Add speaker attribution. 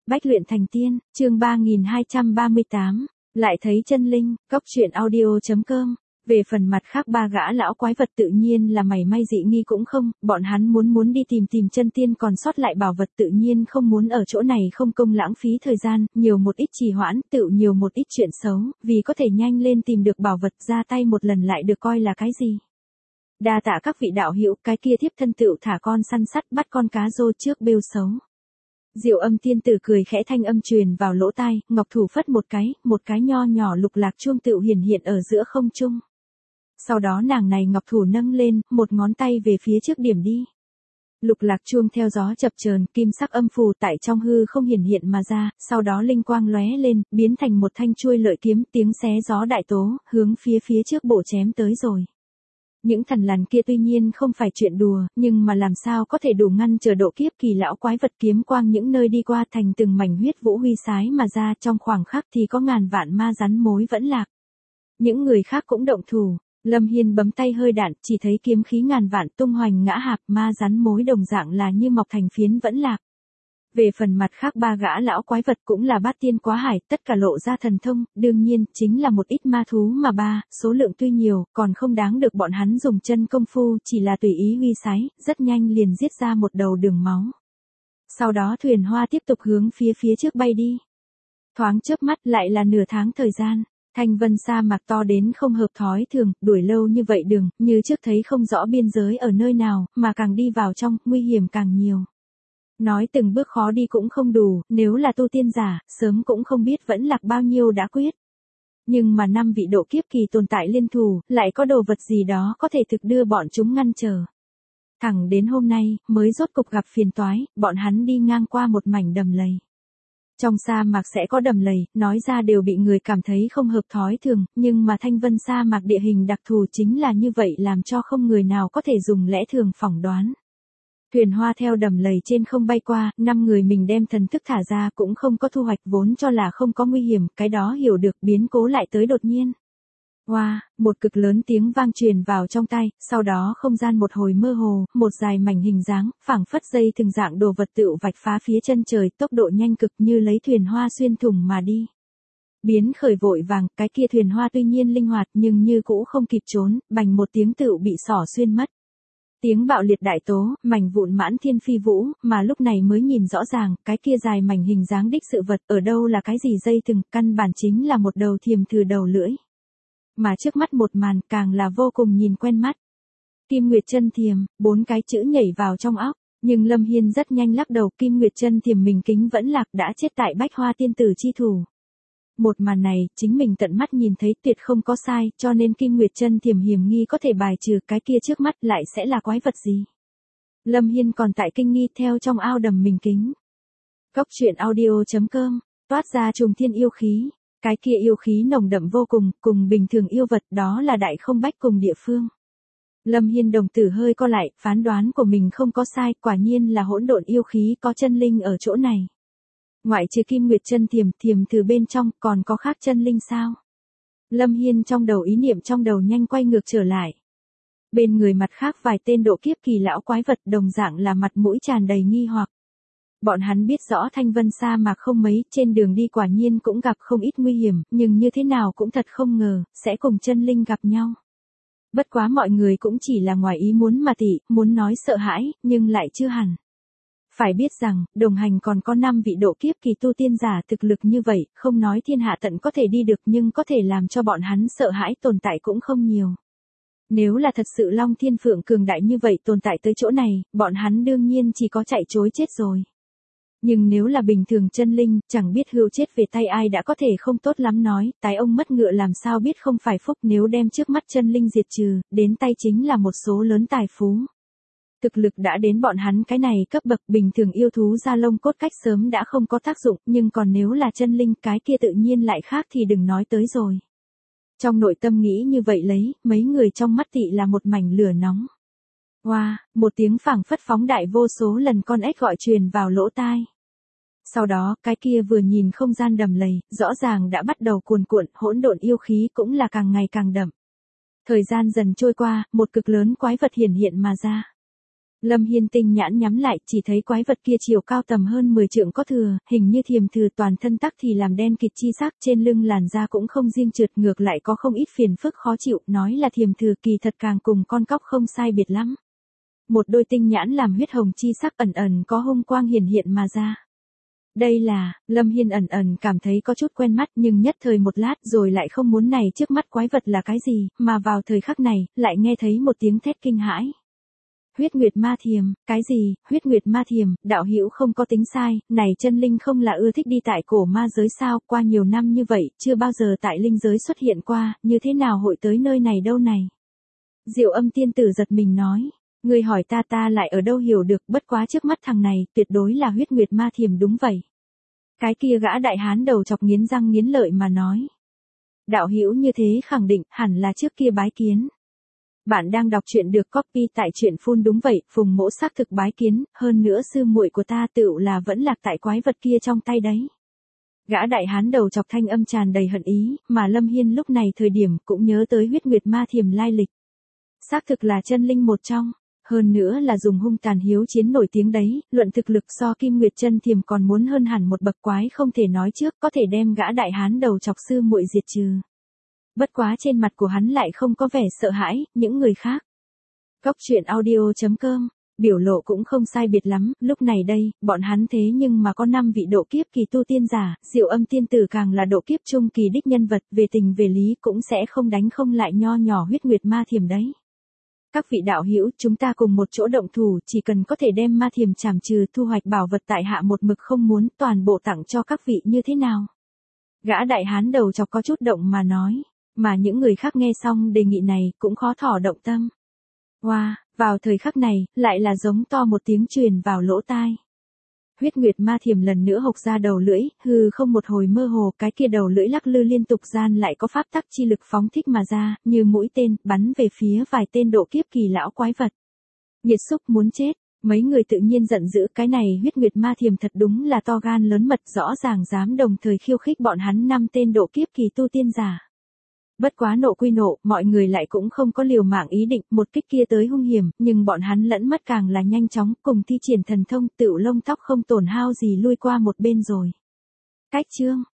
Speaker 1: Bách luyện thành tiên, chương 3238, lại thấy chân linh, cóc truyện audio.com. Về phần mặt khác ba gã lão quái vật tự nhiên là mảy may dị nghi cũng không, bọn hắn muốn đi tìm chân tiên còn sót lại bảo vật tự nhiên không muốn ở chỗ này không công lãng phí thời gian, nhiều một ít trì hoãn, tự nhiều một ít chuyện xấu, vì có thể nhanh lên tìm được bảo vật ra tay một lần lại được coi là cái gì. Đa tạ các vị đạo hữu, cái kia thiếp thân tựu thả con săn sắt bắt con cá rô trước bêu xấu. Diệu Âm tiên tử cười khẽ, thanh âm truyền vào lỗ tai, ngọc thủ phất một cái nho nhỏ lục lạc chuông tựu hiện ở giữa không trung. Sau đó nàng này ngọc thủ nâng lên, một ngón tay về phía trước điểm đi. Lục lạc chuông theo gió chập chờn, kim sắc âm phù tại trong hư không hiện mà ra, sau đó linh quang lóe lên, biến thành một thanh chuôi lợi kiếm, tiếng xé gió đại tố, hướng phía trước bổ chém tới rồi. Những thần lằn kia tuy nhiên không phải chuyện đùa, nhưng mà làm sao có thể đủ ngăn chờ độ kiếp kỳ lão quái vật kiếm quang những nơi đi qua thành từng mảnh huyết vũ huy sái mà ra, trong khoảng khắc thì có ngàn vạn ma rắn mối vẫn lạc. Những người khác cũng động thủ, Lâm Hiên bấm tay hơi đạn, chỉ thấy kiếm khí ngàn vạn tung hoành ngã hạp, ma rắn mối đồng dạng là như mọc thành phiến vẫn lạc. Về phần mặt khác ba gã lão quái vật cũng là bát tiên quá hải, tất cả lộ ra thần thông, đương nhiên, chính là một ít ma thú mà số lượng tuy nhiều, còn không đáng được bọn hắn dùng chân công phu, chỉ là tùy ý huy sái, rất nhanh liền giết ra một đầu đường máu. Sau đó thuyền hoa tiếp tục hướng phía trước bay đi. Thoáng chớp mắt lại là nửa tháng thời gian, Thanh Vân sa mạc to đến không hợp thói thường, đuổi lâu như vậy đường, như trước thấy không rõ biên giới ở nơi nào, mà càng đi vào trong, nguy hiểm càng nhiều. Nói từng bước khó đi cũng không đủ, nếu là tu tiên giả, sớm cũng không biết vẫn lạc bao nhiêu đã quyết. Nhưng mà 5 vị độ kiếp kỳ tồn tại liên thủ, lại có đồ vật gì đó có thể thực đưa bọn chúng ngăn trở. Thẳng đến hôm nay, mới rốt cục gặp phiền toái, bọn hắn đi ngang qua một mảnh đầm lầy. Trong sa mạc sẽ có đầm lầy, nói ra đều bị người cảm thấy không hợp thói thường, nhưng mà Thanh Vân sa mạc địa hình đặc thù chính là như vậy làm cho không người nào có thể dùng lẽ thường phỏng đoán. Thuyền hoa theo đầm lầy trên không bay qua, 5 người mình đem thần thức thả ra cũng không có thu hoạch, vốn cho là không có nguy hiểm, cái đó hiểu được biến cố lại tới đột nhiên. Wow, một cực lớn tiếng vang truyền vào trong tai, sau đó không gian một hồi mơ hồ, một dài mảnh hình dáng, phảng phất dây từng dạng đồ vật tựu vạch phá phía chân trời, tốc độ nhanh cực như lấy thuyền hoa xuyên thủng mà đi. Biến khởi vội vàng, cái kia thuyền hoa tuy nhiên linh hoạt nhưng như cũ không kịp trốn, bành một tiếng tựu bị xỏ xuyên mất. Tiếng bạo liệt đại tố, mảnh vụn mãn thiên phi vũ, mà lúc này mới nhìn rõ ràng, cái kia dài mảnh hình dáng đích sự vật, ở đâu là cái gì dây thừng, căn bản chính là một đầu thiềm thử đầu lưỡi. Mà trước mắt một màn, càng là vô cùng nhìn quen mắt. Kim Nguyệt Chân Thiềm, 4 cái chữ nhảy vào trong óc, nhưng Lâm Hiên rất nhanh lắc đầu, Kim Nguyệt Chân Thiềm mình kính vẫn lạc đã chết tại Bách Hoa tiên tử chi thủ. Một màn này, chính mình tận mắt nhìn thấy tuyệt không có sai, cho nên Kim Nguyệt Chân Thiềm hiểm nghi có thể bài trừ, cái kia trước mắt lại sẽ là quái vật gì. Lâm Hiên còn tại kinh nghi theo trong ao đầm mình kính. Cóc truyện audio.com, toát ra trùng thiên yêu khí, cái kia yêu khí nồng đậm vô cùng, cùng bình thường yêu vật đó là đại không bách cùng địa phương. Lâm Hiên đồng tử hơi co lại, phán đoán của mình không có sai, quả nhiên là hỗn độn yêu khí có chân linh ở chỗ này. Ngoại trừ Kim Nguyệt Chân Thiềm từ bên trong, còn có khác chân linh sao? Lâm Hiên trong đầu ý niệm trong đầu nhanh quay ngược trở lại. Bên người mặt khác vài tên độ kiếp kỳ lão quái vật đồng dạng là mặt mũi tràn đầy nghi hoặc. Bọn hắn biết rõ Thanh Vân sa mạc không mấy, trên đường đi quả nhiên cũng gặp không ít nguy hiểm, nhưng như thế nào cũng thật không ngờ, sẽ cùng chân linh gặp nhau. Bất quá mọi người cũng chỉ là ngoài ý muốn mà muốn nói sợ hãi, nhưng lại chưa hẳn. Phải biết rằng, đồng hành còn có 5 vị độ kiếp kỳ tu tiên giả thực lực như vậy, không nói thiên hạ tận có thể đi được nhưng có thể làm cho bọn hắn sợ hãi tồn tại cũng không nhiều. Nếu là thật sự Long Thiên Phượng cường đại như vậy tồn tại tới chỗ này, bọn hắn đương nhiên chỉ có chạy trối chết rồi. Nhưng nếu là bình thường chân linh, chẳng biết hưu chết về tay ai đã có thể không tốt lắm nói, tái ông mất ngựa làm sao biết không phải phúc, nếu đem trước mắt chân linh diệt trừ, đến tay chính là một số lớn tài phú. Thực lực đã đến bọn hắn cái này cấp bậc, bình thường yêu thú da lông cốt cách sớm đã không có tác dụng, nhưng còn nếu là chân linh cái kia tự nhiên lại khác thì đừng nói tới rồi. Trong nội tâm nghĩ như vậy lấy, mấy người trong mắt tị là một mảnh lửa nóng. Wow, một tiếng phảng phất phóng đại vô số lần con ếch gọi truyền vào lỗ tai. Sau đó, cái kia vừa nhìn không gian đầm lầy, rõ ràng đã bắt đầu cuồn cuộn, hỗn độn yêu khí cũng là càng ngày càng đậm. Thời gian dần trôi qua, một cực lớn quái vật hiện mà ra. Lâm Hiên tinh nhãn nhắm lại, chỉ thấy quái vật kia chiều cao tầm hơn 10 trượng có thừa, hình như thiềm thử, toàn thân tắc thì làm đen kịt chi sắc, trên lưng làn da cũng không riêng trượt, ngược lại có không ít phiền phức khó chịu, nói là thiềm thử kỳ thật càng cùng con cóc không sai biệt lắm. Một đôi tinh nhãn làm huyết hồng chi sắc ẩn ẩn có hung quang hiển hiện mà ra. Đây là, Lâm Hiên ẩn ẩn cảm thấy có chút quen mắt, nhưng nhất thời một lát rồi lại không muốn này trước mắt quái vật là cái gì, mà vào thời khắc này, lại nghe thấy một tiếng thét kinh hãi. Huyết Nguyệt Ma Thiềm, cái gì? Huyết Nguyệt Ma Thiềm, đạo hữu không có tính sai, này chân linh không là ưa thích đi tại cổ ma giới sao, qua nhiều năm như vậy, chưa bao giờ tại linh giới xuất hiện qua, như thế nào hội tới nơi này đâu này? Diệu Âm tiên tử giật mình nói, người hỏi ta lại ở đâu hiểu được, bất quá trước mắt thằng này, tuyệt đối là Huyết Nguyệt Ma Thiềm đúng vậy. Cái kia gã đại hán đầu chọc nghiến răng nghiến lợi mà nói. Đạo hữu như thế khẳng định, hẳn là trước kia bái kiến. Bạn đang đọc truyện được copy tại truyện phun đúng vậy, Phùng Mỗ xác thực bái kiến, hơn nữa sư muội của ta tựu là vẫn lạc tại quái vật kia trong tay đấy. Gã đại hán đầu chọc thanh âm tràn đầy hận ý, mà Lâm Hiên lúc này thời điểm cũng nhớ tới Huyết Nguyệt Ma Thiềm lai lịch. Xác thực là chân linh một trong, hơn nữa là dùng hung tàn hiếu chiến nổi tiếng đấy, luận thực lực so Kim Nguyệt Chân Thiềm còn muốn hơn hẳn một bậc, quái không thể nói trước, có thể đem gã đại hán đầu chọc sư muội diệt trừ. Bất quá trên mặt của hắn lại không có vẻ sợ hãi, những người khác. Góc truyện audio.com, biểu lộ cũng không sai biệt lắm, lúc này đây, bọn hắn thế nhưng mà có 5 vị độ kiếp kỳ tu tiên giả, Diệu Âm tiên tử càng là độ kiếp trung kỳ đích nhân vật, về tình về lý cũng sẽ không đánh không lại nho nhỏ Huyết Nguyệt Ma Thiềm đấy. Các vị đạo hữu, chúng ta cùng một chỗ động thủ, chỉ cần có thể đem ma thiềm trảm trừ, thu hoạch bảo vật tại hạ một mực không muốn, toàn bộ tặng cho các vị như thế nào? Gã đại hán đầu chọc có chút động mà nói. Mà những người khác nghe xong đề nghị này, cũng khó thỏ động tâm. Wow, vào thời khắc này, lại là giống to một tiếng truyền vào lỗ tai. Huyết Nguyệt Ma Thiềm lần nữa hộc ra đầu lưỡi, hừ không một hồi mơ hồ, cái kia đầu lưỡi lắc lư liên tục gian lại có pháp tắc chi lực phóng thích mà ra, như mũi tên, bắn về phía vài tên độ kiếp kỳ lão quái vật. Nhiệt xúc muốn chết, mấy người tự nhiên giận dữ, cái này Huyết Nguyệt Ma Thiềm thật đúng là to gan lớn mật, rõ ràng dám đồng thời khiêu khích bọn hắn 5 tên độ kiếp kỳ tu tiên giả. Bất quá nộ quy nộ, mọi người lại cũng không có liều mạng ý định, một kích kia tới hung hiểm, nhưng bọn hắn lẫn mất càng là nhanh chóng, cùng thi triển thần thông, tựu lông tóc không tổn hao gì lui qua một bên rồi. Cách chương